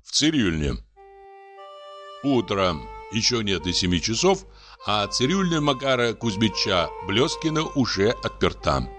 в цирюльне. Утро. Еще нет и 7 часов, а цирюльня Макара Кузьмича Блескина уже отперта.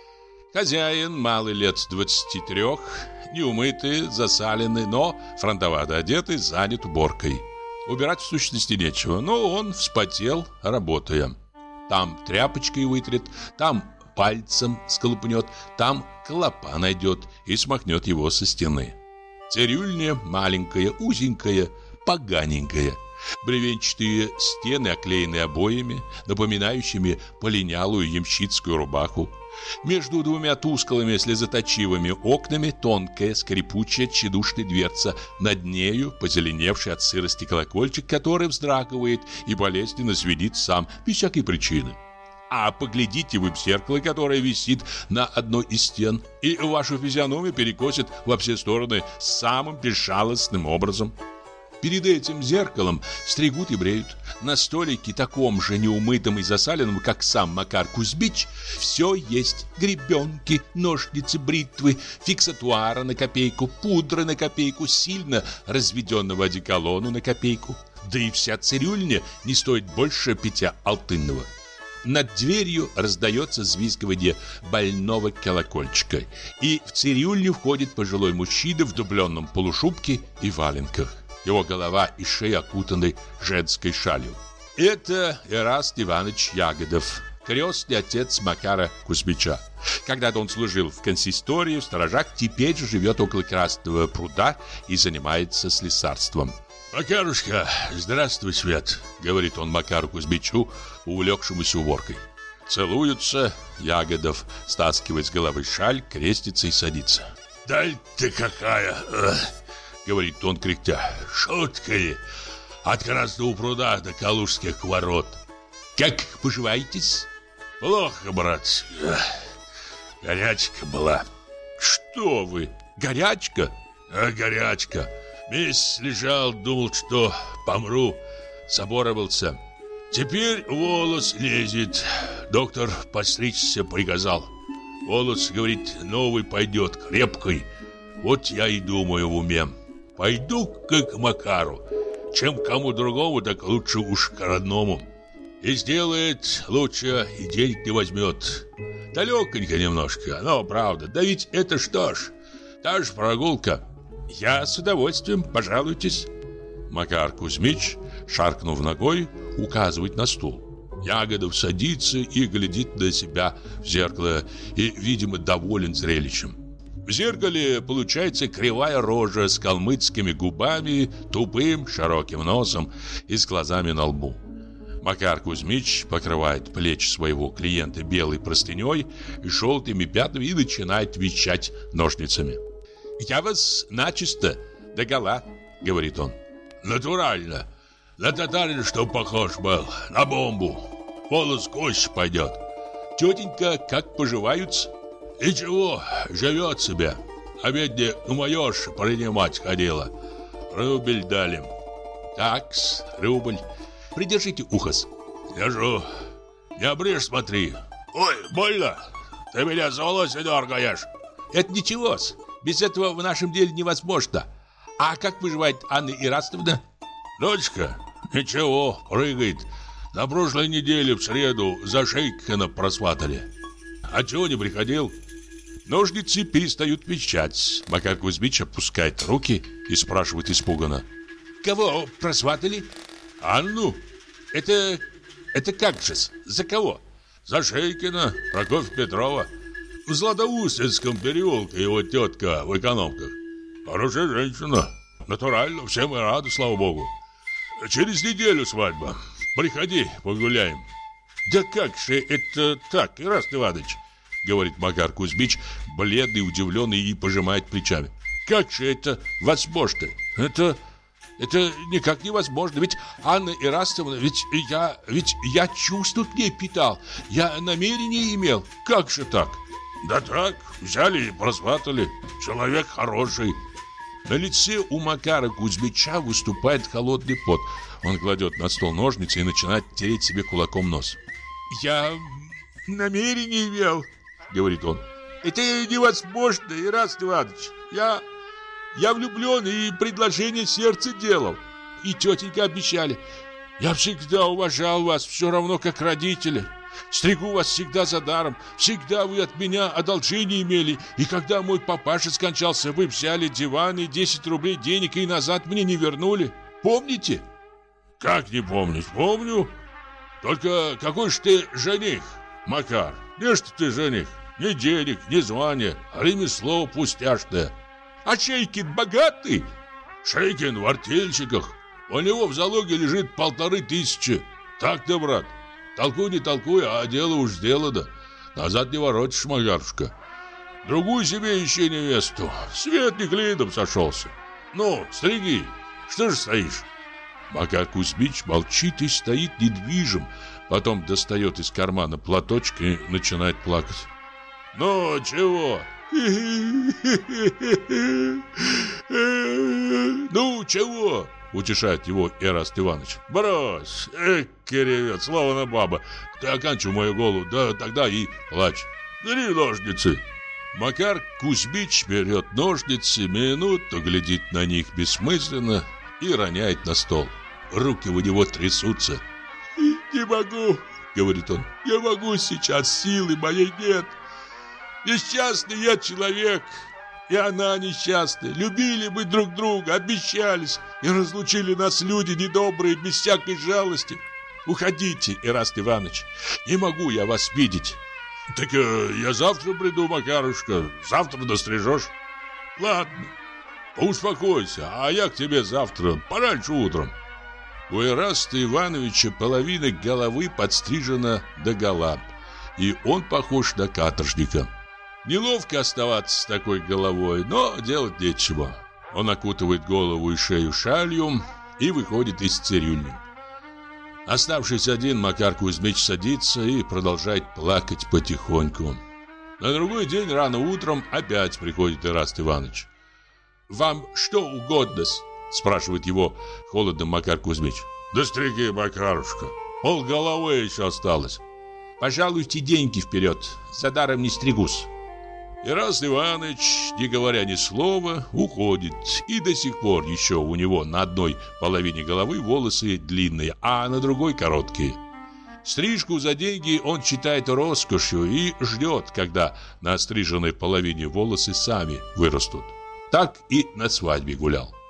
Хозяин, малый лет 23, неумытый, засаленный, но фронтовато одетый, занят уборкой. Убирать в сущности нечего, но он вспотел, работая. Там тряпочкой вытрет, там пальцем сколупнет, там клопа найдет и смахнет его со стены. Цирюльня маленькая, узенькая, поганенькая. Бревенчатые стены оклеены обоями, напоминающими полинялую ямщицкую рубаху. Между двумя тусклыми слезоточивыми окнами тонкая, скрипучая, тщедушная дверца. Над нею позеленевший от сырости колокольчик, который вздрагивает и болезненно звенит сам, без всякой причины. А поглядите вы в зеркало, которое висит на одной из стен, и вашу физиономию перекосит во все стороны самым безжалостным образом. Перед этим зеркалом стригут и бреют. На столике, таком же неумытом и засаленном, как сам Макар Кузьмич, все есть: гребенки, ножницы, бритвы, фиксатуара на копейку, пудры на копейку, сильно разведенного одеколону на копейку. Да и вся цирюльня не стоит больше 5 алтынного. Над дверью раздается взвизгивание больного колокольчика, и в цирюльню входит пожилой мужчина в дубленном полушубке и валенках. Его голова и шея окутаны женской шалью. Это Эраст Иванович Ягодов, крестный отец Макара Кузьмича. Когда-то он служил в консистории, в сторожах, теперь же живет около Красного пруда и занимается слесарством. «Макарушка, здравствуй, Свет», — говорит он Макару Кузьмичу, увлекшемуся уборкой. Целуются, Ягодов стаскивает с головы шаль, крестится и садится. «Даль ты какая!» — говорит он, кряхтя. «Шутка ли? От Красного пруда до Калужских ворот. Как поживаетесь?» «Плохо, брат. Горячка была». «Что вы? Горячка?» «Горячка. Месяц лежал, думал, что помру. Соборовался. Теперь волос лезет. Доктор подстричься приказал. Волос, говорит, новый пойдет, крепкий. Вот я и думаю в уме. Пойду как к Макару. Чем кому другому, так лучше уж к родному. И сделает лучше, и денег не возьмет. Далеконько немножко, но правда. Да ведь это что ж, та же прогулка. Я с удовольствием, пожалуйтесь». Макар Кузьмич, шаркнув ногой, указывает на стул. Ягодов садится и глядит на себя в зеркало и, видимо, доволен зрелищем. В зеркале получается кривая рожа с калмыцкими губами, тупым широким носом и с глазами на лбу. Макар Кузьмич покрывает плечи своего клиента белой простыней и желтыми пятнами и начинает вещать ножницами. «Я вас начисто догола», — говорит он. «Натурально. На татарина, что похож был, на бомбу. Волос кость пойдет. Тетенька как поживаются?» «И чего, живет себе. А бедня умоешь, принимать ходила. Рубль дали». «Такс, рубль. Придержите ухос». «Держу. Не обрежь, смотри. Ой, больно. Ты меня за волосы дергаешь». «Это ничего-с. Без этого в нашем деле невозможно. А как поживает Анна Ирастовна?» «Дочка, ничего, прыгает. На прошлой неделе в среду за Шейкина просватали. А чего не приходил?» Ножницы перестают вещать. Макар Кузьмич опускает руки и спрашивает испуганно: «Кого просватали?» «Анну». Это как же? За кого?» «За Шейкина, Прокофья Петрова. В Златоустинском переулке его тетка в экономках. Хорошая женщина. Натурально, всем и рады, слава богу. Через неделю свадьба. Приходи, погуляем». «Да как же это так, Ираст Иванович?» — говорит Макар Кузьмич, бледный, удивленный, и пожимает плечами. «Как же это возможно? Это никак невозможно. Ведь Анна Ирастовна, ведь я чувства к ней питал. Я намерение имел. Как же так?» «Да так, взяли и просватали. Человек хороший». На лице у Макара Кузьмича выступает холодный пот. Он кладет на стол ножницы и начинает тереть себе кулаком нос. «Я намерение имел», — говорит он. «Это невозможно, Ираст Иванович. Я влюблен и предложение сердца делал. И тетенька обещали. Я всегда уважал вас, все равно как родители. Стригу вас всегда за даром. Всегда вы от меня одолжение имели. И когда мой папаша скончался, вы взяли диван и 10 рублей денег и назад мне не вернули. Помните? Как не помнить? Помню. Только какой ж ты жених, Макар? Не что ты жених? Ни денег, ни звания, а ремесло пустяшное. А Шейкин богатый? Шейкин в артельщиках. У него в залоге лежит 1500. Так-то, брат. Толкуй не толкуй, а дело уж сделано. Назад не воротишь, Макарушка. Другую себе ищи невесту. Свет не клином сошелся. Ну, стриги, что же стоишь? Макар Кузьмич молчит и стоит недвижим. Потом достает из кармана платочек и начинает плакать. Ну, чего? Ну, чего? Утешает его Эраст Иванович. Брось, ревет, словно баба. Ты оканчивай мою голову, да тогда и плачь. Бери ножницы. Макар Кузьмич берет ножницы, минуту глядит на них бессмысленно и роняет на стол. Руки у него трясутся. «Не могу», — говорит он, — «не могу сейчас, силы моей нет. Несчастный я человек, и она несчастная. Любили мы друг друга, обещались, и разлучили нас люди недобрые, без всякой жалости. Уходите, Эраст Иванович, не могу я вас видеть». «Так я завтра приду, Макарушка, завтра дострижешь». «Ладно, успокойся, а я к тебе завтра пораньше утром». У Эраста Ивановича половина головы подстрижена догола, и он похож на каторжника. Неловко оставаться с такой головой, но делать нечего. Он окутывает голову и шею шалью и выходит из цирюльни. Оставшись один, Макар Кузьмич садится и продолжает плакать потихоньку. На другой день рано утром опять приходит Эраст Иванович. «Вам что угодно-с?» — спрашивает его холодно Макар Кузьмич. «Да стриги, Макарушка, полголовы еще осталось». «Пожалуйте деньги вперед, за даром не стригусь». Эраст Иванович, не говоря ни слова, уходит. И до сих пор еще у него на одной половине головы волосы длинные, а на другой короткие. Стрижку за деньги он считает роскошью и ждет, когда на остриженной половине волосы сами вырастут. Так и на свадьбе гулял.